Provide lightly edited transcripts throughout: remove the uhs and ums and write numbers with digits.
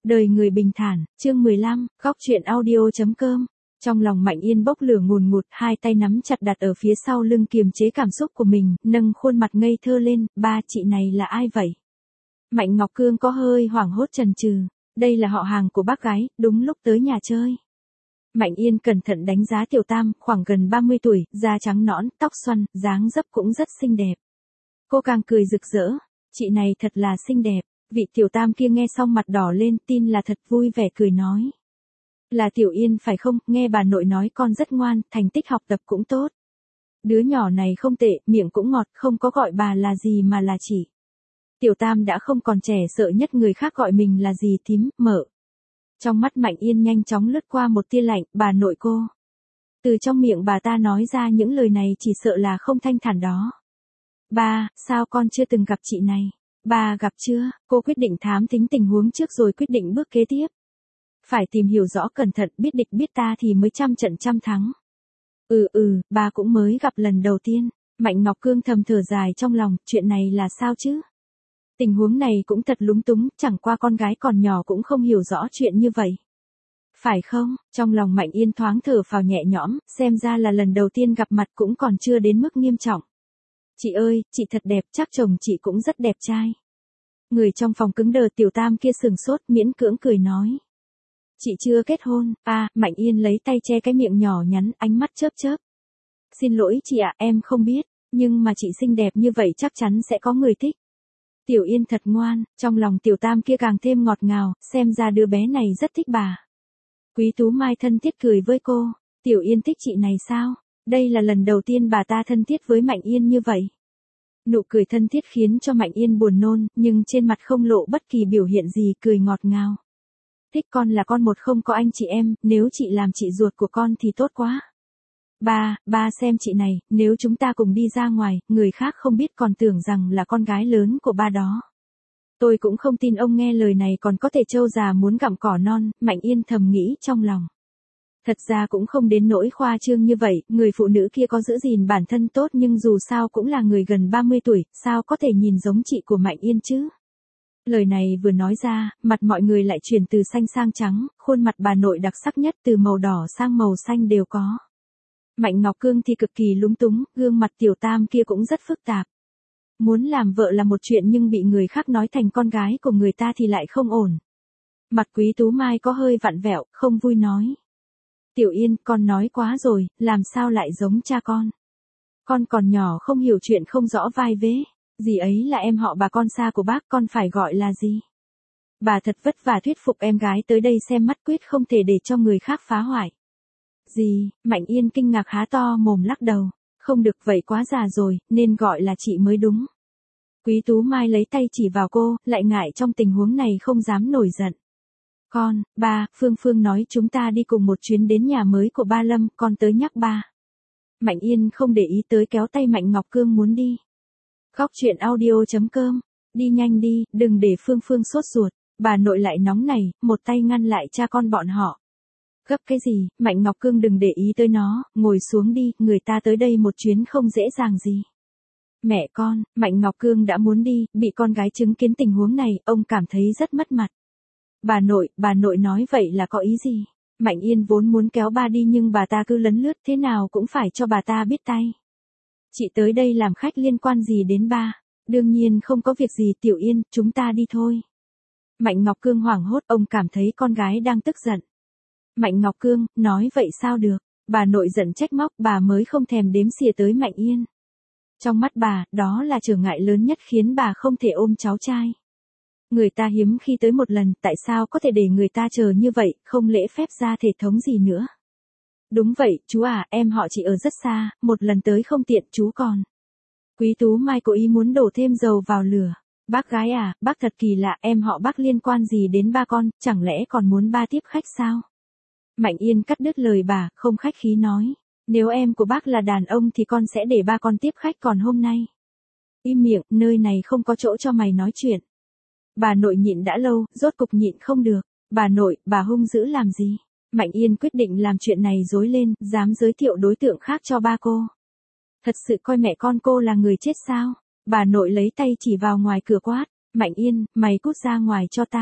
Đời người bình thản, chương 15, góc truyện audio.com. Trong lòng Mạnh Yên bốc lửa ngùn ngụt, hai tay nắm chặt đặt ở phía sau lưng kiềm chế cảm xúc của mình, nâng khuôn mặt ngây thơ lên, ba chị này là ai vậy? Mạnh Ngọc Cương có hơi hoảng hốt chần chừ, đây là họ hàng của bác gái, đúng lúc tới nhà chơi. Mạnh Yên cẩn thận đánh giá Tiểu Tam, khoảng gần 30 tuổi, da trắng nõn, tóc xoăn, dáng dấp cũng rất xinh đẹp. Cô càng cười rực rỡ, chị này thật là xinh đẹp. Vị Tiểu Tam kia nghe xong mặt đỏ lên, tin là thật, vui vẻ cười nói. Là Tiểu Yên phải không, nghe bà nội nói con rất ngoan, thành tích học tập cũng tốt. Đứa nhỏ này không tệ, miệng cũng ngọt, không có gọi bà là gì mà là chị. Tiểu Tam đã không còn trẻ sợ nhất người khác gọi mình là gì thím, mợ. Trong mắt Mạnh Yên nhanh chóng lướt qua một tia lạnh, bà nội cô. Từ trong miệng bà ta nói ra những lời này chỉ sợ là không thanh thản đó. Ba, sao con chưa từng gặp chị này? Ba gặp chưa? Cô quyết định thám thính tình huống trước rồi quyết định bước kế tiếp. Phải tìm hiểu rõ cẩn thận, biết địch biết ta thì mới trăm trận trăm thắng. Ba cũng mới gặp lần đầu tiên. Mạnh Ngọc Cương thầm thở dài trong lòng, chuyện này là sao chứ? Tình huống này cũng thật lúng túng, chẳng qua con gái còn nhỏ cũng không hiểu rõ chuyện như vậy. Phải không? Trong lòng Mạnh Yên thoáng thở phào nhẹ nhõm, xem ra là lần đầu tiên gặp mặt cũng còn chưa đến mức nghiêm trọng. Chị ơi, chị thật đẹp, chắc chồng chị cũng rất đẹp trai. Người trong phòng cứng đờ. Tiểu Tam kia sừng sốt, miễn cưỡng cười nói. Chị chưa kết hôn. Mạnh Yên lấy tay che cái miệng nhỏ nhắn, ánh mắt chớp chớp. Xin lỗi chị ạ, em không biết, nhưng mà chị xinh đẹp như vậy chắc chắn sẽ có người thích. Tiểu Yên thật ngoan, trong lòng Tiểu Tam kia càng thêm ngọt ngào, xem ra đứa bé này rất thích bà. Quý Tú Mai thân thiết cười với cô, Tiểu Yên thích chị này sao? Đây là lần đầu tiên bà ta thân thiết với Mạnh Yên như vậy. Nụ cười thân thiết khiến cho Mạnh Yên buồn nôn, nhưng trên mặt không lộ bất kỳ biểu hiện gì, cười ngọt ngào. Thích con là con một, không có anh chị em, nếu chị làm chị ruột của con thì tốt quá. Ba xem chị này, nếu chúng ta cùng đi ra ngoài, người khác không biết còn tưởng rằng là con gái lớn của ba đó. Tôi cũng không tin ông nghe lời này còn có thể trâu già muốn gặm cỏ non, Mạnh Yên thầm nghĩ trong lòng. Thật ra cũng không đến nỗi khoa trương như vậy, người phụ nữ kia có giữ gìn bản thân tốt nhưng dù sao cũng là người gần 30 tuổi, sao có thể nhìn giống chị của Mạnh Yên chứ? Lời này vừa nói ra, mặt mọi người lại chuyển từ xanh sang trắng, khuôn mặt bà nội đặc sắc nhất từ màu đỏ sang màu xanh đều có. Mạnh Ngọc Cương thì cực kỳ lúng túng, gương mặt Tiểu Tam kia cũng rất phức tạp. Muốn làm vợ là một chuyện nhưng bị người khác nói thành con gái của người ta thì lại không ổn. Mặt Quý Tú Mai có hơi vặn vẹo, không vui nói. Tiểu Yên, con nói quá rồi, làm sao lại giống cha con? Con còn nhỏ không hiểu chuyện không rõ vai vế, dì ấy là em họ bà con xa của bác, con phải gọi là gì? Bà thật vất vả thuyết phục em gái tới đây xem mắt, quyết không thể để cho người khác phá hoại. Gì? Mạnh Yên kinh ngạc há to mồm lắc đầu, không được, vậy quá già rồi, nên gọi là chị mới đúng. Quý Tú Mai lấy tay chỉ vào cô, lại ngại trong tình huống này không dám nổi giận. Ba, Phương nói chúng ta đi cùng một chuyến đến nhà mới của ba Lâm, con tới nhắc ba. Mạnh Yên không để ý tới, kéo tay Mạnh Ngọc Cương muốn đi. Góc truyện audio.com, đi nhanh đi, đừng để Phương sốt ruột. Bà nội lại nóng này, một tay ngăn lại cha con bọn họ. Gấp cái gì, Mạnh Ngọc Cương đừng để ý tới nó, ngồi xuống đi, người ta tới đây một chuyến không dễ dàng gì. Mẹ con, Mạnh Ngọc Cương đã muốn đi, bị con gái chứng kiến tình huống này, ông cảm thấy rất mất mặt. Bà nội nói vậy là có ý gì? Mạnh Yên vốn muốn kéo ba đi nhưng bà ta cứ lấn lướt, thế nào cũng phải cho bà ta biết tay. Chị tới đây làm khách liên quan gì đến ba? Đương nhiên không có việc gì. Tiểu Yên, chúng ta đi thôi. Mạnh Ngọc Cương hoảng hốt, ông cảm thấy con gái đang tức giận. Mạnh Ngọc Cương, nói vậy sao được? Bà nội giận trách móc, bà mới không thèm đếm xỉa tới Mạnh Yên. Trong mắt bà, đó là trở ngại lớn nhất khiến bà không thể ôm cháu trai. Người ta hiếm khi tới một lần, tại sao có thể để người ta chờ như vậy, không lễ phép ra thể thống gì nữa. Đúng vậy, chú à, em họ chị ở rất xa, một lần tới không tiện, chú còn. Quý Tú Mai cố ý muốn đổ thêm dầu vào lửa. Bác gái à, bác thật kỳ lạ, em họ bác liên quan gì đến ba con, chẳng lẽ còn muốn ba tiếp khách sao? Mạnh Yên cắt đứt lời bà, không khách khí nói. Nếu em của bác là đàn ông thì con sẽ để ba con tiếp khách, còn hôm nay. Im miệng, nơi này không có chỗ cho mày nói chuyện. Bà nội nhịn đã lâu, rốt cục nhịn không được. Bà nội, bà hung dữ làm gì? Mạnh Yên quyết định làm chuyện này rối lên, dám giới thiệu đối tượng khác cho ba cô. Thật sự coi mẹ con cô là người chết sao? Bà nội lấy tay chỉ vào ngoài cửa quát. Mạnh Yên, mày cút ra ngoài cho tao.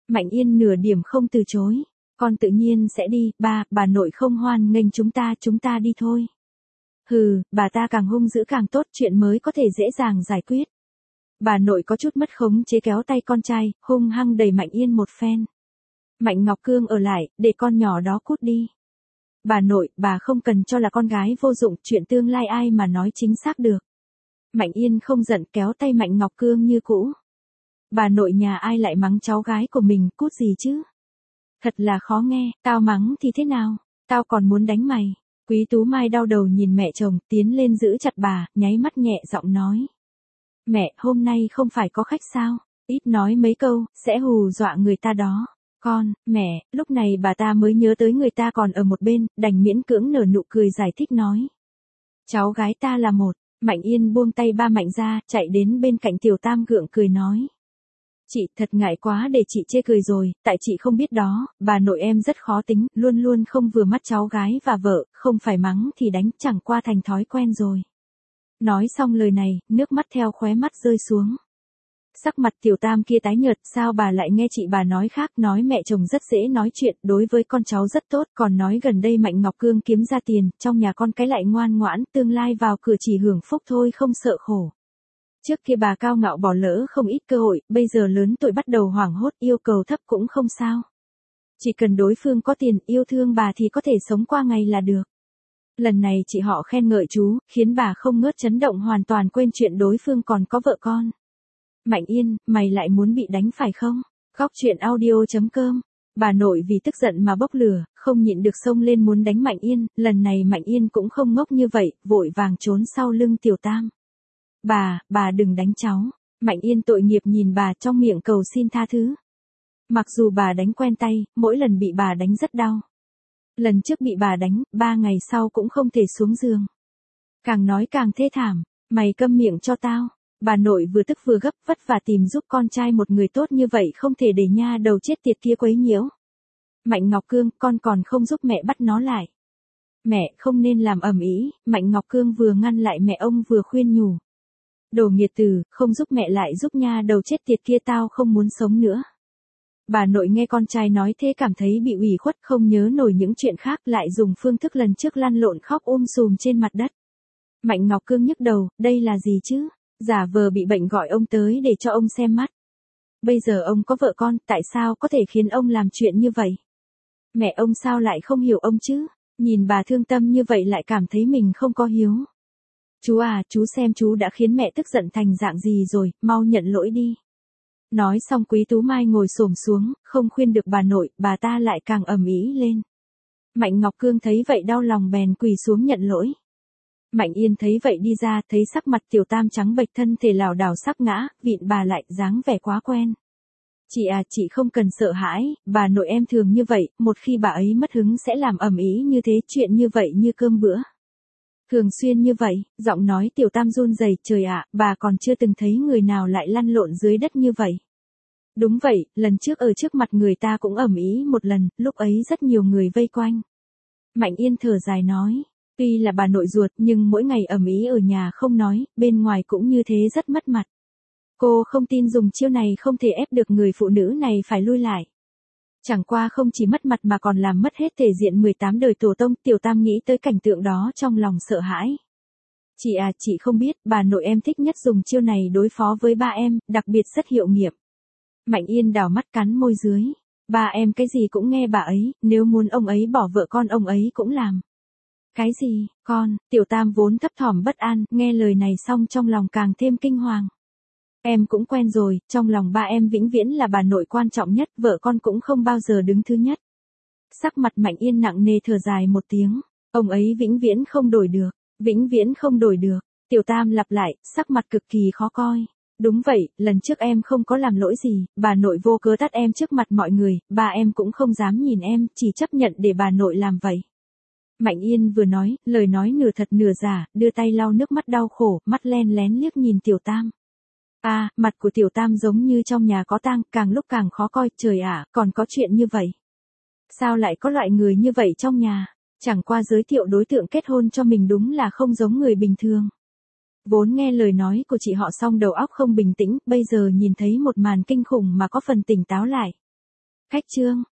Mạnh Yên nửa điểm không từ chối. Con tự nhiên sẽ đi, bà nội không hoan nghênh chúng ta đi thôi. Hừ, bà ta càng hung dữ càng tốt, chuyện mới có thể dễ dàng giải quyết. Bà nội có chút mất khống chế kéo tay con trai, hung hăng đẩy Mạnh Yên một phen. Mạnh Ngọc Cương ở lại, để con nhỏ đó cút đi. Bà nội, bà không cần cho là con gái vô dụng, chuyện tương lai ai mà nói chính xác được. Mạnh Yên không giận kéo tay Mạnh Ngọc Cương như cũ. Bà nội nhà ai lại mắng cháu gái của mình, cút gì chứ? Thật là khó nghe, tao mắng thì thế nào? Tao còn muốn đánh mày. Quý Tú Mai đau đầu nhìn mẹ chồng, tiến lên giữ chặt bà, nháy mắt nhẹ giọng nói. Mẹ, hôm nay không phải có khách sao? Ít nói mấy câu, sẽ hù dọa người ta đó. Con, mẹ, lúc này bà ta mới nhớ tới người ta còn ở một bên, đành miễn cưỡng nở nụ cười giải thích nói. Cháu gái ta là một. Mạnh Yên buông tay ba Mạnh ra, chạy đến bên cạnh Tiểu Tam gượng cười nói. Chị, thật ngại quá để chị chê cười rồi, tại chị không biết đó, bà nội em rất khó tính, luôn luôn không vừa mắt cháu gái và vợ, không phải mắng thì đánh, chẳng qua thành thói quen rồi. Nói xong lời này, nước mắt theo khóe mắt rơi xuống. Sắc mặt Tiểu Tam kia tái nhợt, sao bà lại nghe chị bà nói khác, nói mẹ chồng rất dễ nói chuyện, đối với con cháu rất tốt, còn nói gần đây Mạnh Ngọc Cương kiếm ra tiền, trong nhà con cái lại ngoan ngoãn, tương lai vào cửa chỉ hưởng phúc thôi không sợ khổ. Trước kia bà cao ngạo bỏ lỡ không ít cơ hội, bây giờ lớn tuổi bắt đầu hoảng hốt, yêu cầu thấp cũng không sao. Chỉ cần đối phương có tiền, yêu thương bà thì có thể sống qua ngày là được. Lần này chị họ khen ngợi chú, khiến bà không ngớt chấn động, hoàn toàn quên chuyện đối phương còn có vợ con. Mạnh Yên, mày lại muốn bị đánh phải không? Góc truyện audio.com. Bà nội vì tức giận mà bốc lửa, không nhịn được xông lên muốn đánh Mạnh Yên, lần này Mạnh Yên cũng không ngốc như vậy, vội vàng trốn sau lưng Tiểu Tam. Bà đừng đánh cháu. Mạnh Yên tội nghiệp nhìn bà, trong miệng cầu xin tha thứ. Mặc dù bà đánh quen tay, mỗi lần bị bà đánh rất đau. Lần trước bị bà đánh, 3 ngày sau cũng không thể xuống giường. Càng nói càng thê thảm, mày câm miệng cho tao. Bà nội vừa tức vừa gấp, vất vả tìm giúp con trai một người tốt như vậy, không thể để nha đầu chết tiệt kia quấy nhiễu. Mạnh Ngọc Cương, con còn không giúp mẹ bắt nó lại. Mẹ không nên làm ầm ĩ. Mạnh Ngọc Cương vừa ngăn lại mẹ ông vừa khuyên nhủ. Đồ nghiệt tử, không giúp mẹ lại giúp nha đầu chết tiệt kia, tao không muốn sống nữa. Bà nội nghe con trai nói thế cảm thấy bị ủy khuất, không nhớ nổi những chuyện khác, lại dùng phương thức lần trước lăn lộn khóc sùm trên mặt đất. Mạnh Ngọc Cương nhức đầu, đây là gì chứ? Giả vờ bị bệnh gọi ông tới để cho ông xem mắt. Bây giờ ông có vợ con, tại sao có thể khiến ông làm chuyện như vậy? Mẹ ông sao lại không hiểu ông chứ? Nhìn bà thương tâm như vậy lại cảm thấy mình không có hiếu. Chú à, chú xem chú đã khiến mẹ tức giận thành dạng gì rồi, mau nhận lỗi đi. Nói xong Quý Tú Mai ngồi xổm xuống, không khuyên được bà nội, bà ta lại càng ầm ĩ lên. Mạnh Ngọc Cương thấy vậy đau lòng bèn quỳ xuống nhận lỗi. Mạnh Yên thấy vậy đi ra, thấy sắc mặt Tiểu Tam trắng bệch, thân thể lảo đảo sắp ngã, vịn bà lại, dáng vẻ quá quen. Chị à, chị không cần sợ hãi, bà nội em thường như vậy, một khi bà ấy mất hứng sẽ làm ầm ĩ như thế, chuyện như vậy như cơm bữa. Thường xuyên như vậy, giọng nói Tiểu Tam run rẩy, trời ạ, bà còn chưa từng thấy người nào lại lăn lộn dưới đất như vậy. Đúng vậy, lần trước ở trước mặt người ta cũng ầm ĩ một lần, lúc ấy rất nhiều người vây quanh. Mạnh Yên thở dài nói, tuy là bà nội ruột nhưng mỗi ngày ầm ĩ ở nhà không nói, bên ngoài cũng như thế rất mất mặt. Cô không tin dùng chiêu này không thể ép được người phụ nữ này phải lui lại. Chẳng qua không chỉ mất mặt mà còn làm mất hết thể diện 18 đời tổ tông. Tiểu Tam nghĩ tới cảnh tượng đó trong lòng sợ hãi. Chị à, chị không biết, bà nội em thích nhất dùng chiêu này đối phó với ba em, đặc biệt rất hiệu nghiệm. Mạnh Yên đảo mắt cắn môi dưới. Ba em cái gì cũng nghe bà ấy, nếu muốn ông ấy bỏ vợ con ông ấy cũng làm. Cái gì, con? Tiểu Tam vốn thấp thỏm bất an, nghe lời này xong trong lòng càng thêm kinh hoàng. Em cũng quen rồi, trong lòng ba em vĩnh viễn là bà nội quan trọng nhất, vợ con cũng không bao giờ đứng thứ nhất. Sắc mặt Mạnh Yên nặng nề thở dài một tiếng, ông ấy vĩnh viễn không đổi được, vĩnh viễn không đổi được. Tiểu Tam lặp lại, sắc mặt cực kỳ khó coi. Đúng vậy, lần trước em không có làm lỗi gì, bà nội vô cớ tát em trước mặt mọi người, ba em cũng không dám nhìn em, chỉ chấp nhận để bà nội làm vậy. Mạnh Yên vừa nói, lời nói nửa thật nửa giả, đưa tay lau nước mắt đau khổ, mắt len lén liếc nhìn Tiểu Tam. À, mặt của Tiểu Tam giống như trong nhà có tang, càng lúc càng khó coi, trời ạ, còn có chuyện như vậy. Sao lại có loại người như vậy trong nhà? Chẳng qua giới thiệu đối tượng kết hôn cho mình đúng là không giống người bình thường. Vốn nghe lời nói của chị họ xong đầu óc không bình tĩnh, bây giờ nhìn thấy một màn kinh khủng mà có phần tỉnh táo lại. Khách trương,